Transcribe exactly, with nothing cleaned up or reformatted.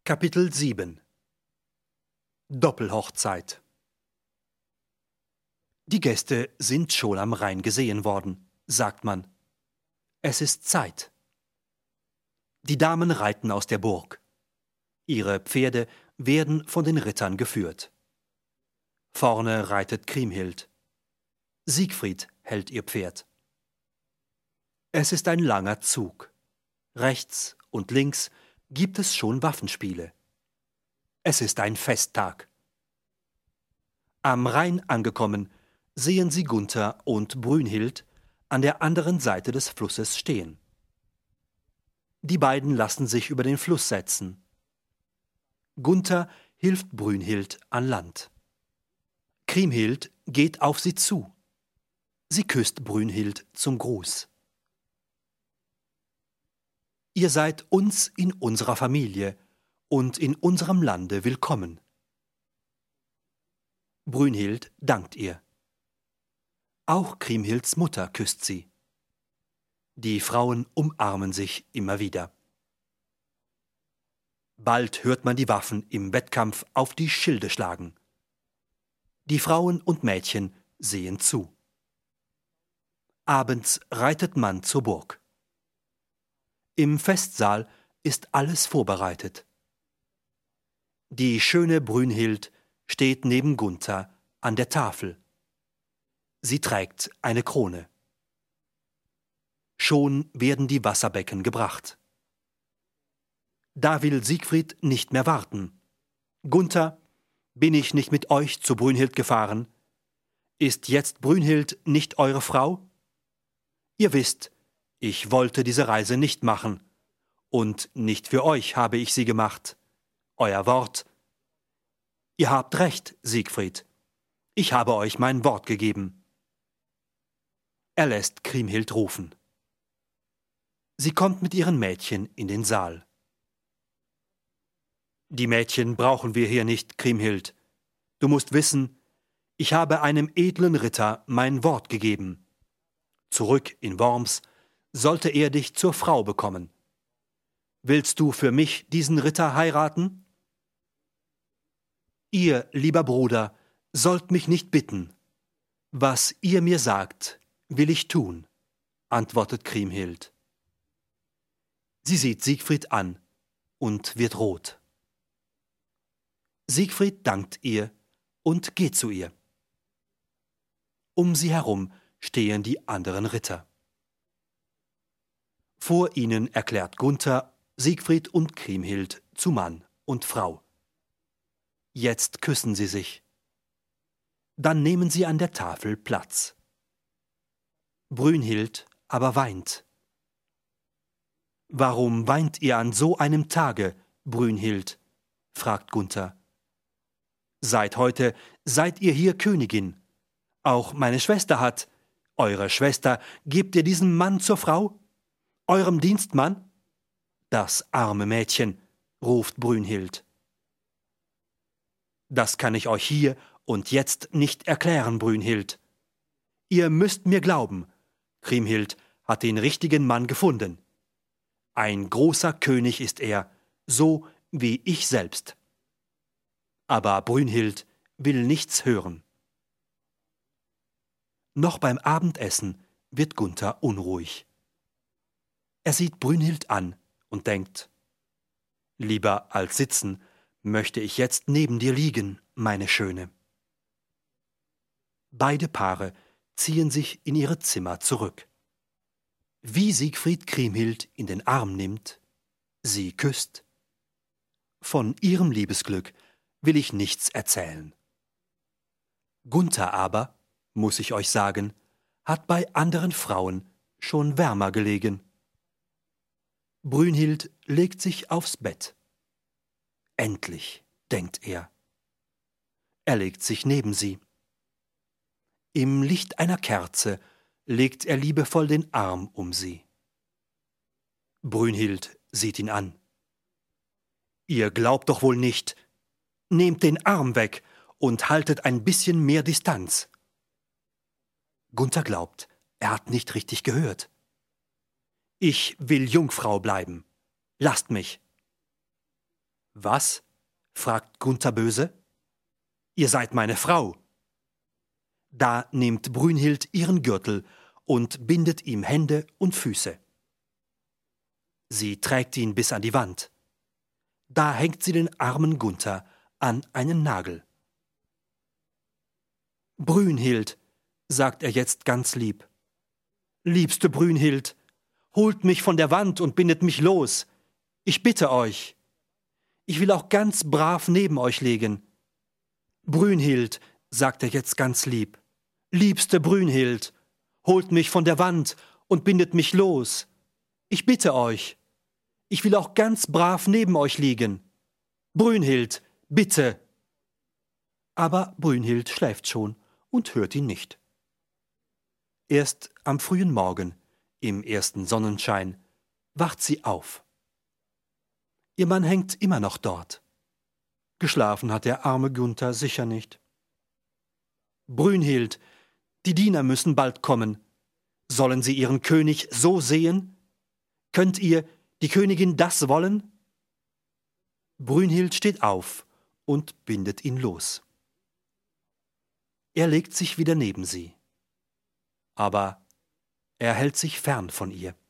Kapitel sieben Doppelhochzeit. Die Gäste sind schon am Rhein gesehen worden, sagt man. Es ist Zeit. Die Damen reiten aus der Burg. Ihre Pferde werden von den Rittern geführt. Vorne reitet Kriemhild. Siegfried hält ihr Pferd. Es ist ein langer Zug. Rechts und links gibt es schon Waffenspiele. Es ist ein Festtag. Am Rhein angekommen, sehen sie Gunther und Brünnhild an der anderen Seite des Flusses stehen. Die beiden lassen sich über den Fluss setzen. Gunther hilft Brünnhild an Land. Kriemhild geht auf sie zu. Sie küsst Brünnhild zum Gruß. Ihr seid uns in unserer Familie und in unserem Lande willkommen. Brünnhild dankt ihr. Auch Kriemhilds Mutter küsst sie. Die Frauen umarmen sich immer wieder. Bald hört man die Waffen im Wettkampf auf die Schilde schlagen. Die Frauen und Mädchen sehen zu. Abends reitet man zur Burg. Im Festsaal ist alles vorbereitet. Die schöne Brünnhild steht neben Gunther an der Tafel. Sie trägt eine Krone. Schon werden die Wasserbecken gebracht. Da will Siegfried nicht mehr warten. Gunther, bin ich nicht mit euch zu Brünnhild gefahren? Ist jetzt Brünnhild nicht eure Frau? Ihr wisst, ich wollte diese Reise nicht machen, und nicht für euch habe ich sie gemacht. Euer Wort. Ihr habt recht, Siegfried. Ich habe euch mein Wort gegeben. Er lässt Kriemhild rufen. Sie kommt mit ihren Mädchen in den Saal. Die Mädchen brauchen wir hier nicht, Kriemhild. Du musst wissen, ich habe einem edlen Ritter mein Wort gegeben. Zurück in Worms sollte er dich zur Frau bekommen. Willst du für mich diesen Ritter heiraten? Ihr, lieber Bruder, sollt mich nicht bitten. Was ihr mir sagt, will ich tun, antwortet Kriemhild. Sie sieht Siegfried an und wird rot. Siegfried dankt ihr und geht zu ihr. Um sie herum stehen die anderen Ritter. Vor ihnen erklärt Gunther Siegfried und Kriemhild zu Mann und Frau. Jetzt küssen sie sich. Dann nehmen sie an der Tafel Platz. Brünnhild aber weint. »Warum weint ihr an so einem Tage, Brünnhild?« fragt Gunther. »Seit heute seid ihr hier Königin. Auch meine Schwester hat. Eure Schwester gebt ihr diesen Mann zur Frau? Eurem Dienstmann?« »Das arme Mädchen«, ruft Brünnhild. »Das kann ich euch hier und jetzt nicht erklären, Brünnhild. Ihr müsst mir glauben, Kriemhild hat den richtigen Mann gefunden. Ein großer König ist er, so wie ich selbst. Aber Brünnhild will nichts hören.« Noch beim Abendessen wird Gunther unruhig. Er sieht Brünnhild an und denkt, »Lieber als sitzen, möchte ich jetzt neben dir liegen, meine Schöne.« Beide Paare ziehen sich in ihre Zimmer zurück. Wie Siegfried Kriemhild in den Arm nimmt, sie küsst. Von ihrem Liebesglück will ich nichts erzählen. Gunther aber, muss ich euch sagen, hat bei anderen Frauen schon wärmer gelegen. Brünnhild legt sich aufs Bett. Endlich, denkt er. Er legt sich neben sie. Im Licht einer Kerze legt er liebevoll den Arm um sie. Brünnhild sieht ihn an. »Ihr glaubt doch wohl nicht. Nehmt den Arm weg und haltet ein bisschen mehr Distanz.« Gunther glaubt, er hat nicht richtig gehört. »Ich will Jungfrau bleiben. Lasst mich.« Was? Fragt Gunther böse. Ihr seid meine Frau. Da nimmt Brünnhild ihren Gürtel und bindet ihm Hände und Füße. Sie trägt ihn bis an die Wand. Da hängt sie den armen Gunther an einen Nagel. Brünnhild, sagt er jetzt ganz lieb. Liebste Brünnhild, holt mich von der Wand und bindet mich los. Ich bitte euch. Ich will auch ganz brav neben euch legen. Brünnhild, sagt er jetzt ganz lieb. Liebste Brünnhild, holt mich von der Wand und bindet mich los. Ich bitte euch. Ich will auch ganz brav neben euch liegen. Brünnhild, bitte. Aber Brünnhild schläft schon und hört ihn nicht. Erst am frühen Morgen, im ersten Sonnenschein, wacht sie auf. Ihr Mann hängt immer noch dort. Geschlafen hat der arme Gunther sicher nicht. Brünnhild, die Diener müssen bald kommen. Sollen sie ihren König so sehen? Könnt ihr, die Königin, das wollen? Brünnhild steht auf und bindet ihn los. Er legt sich wieder neben sie. Aber er hält sich fern von ihr.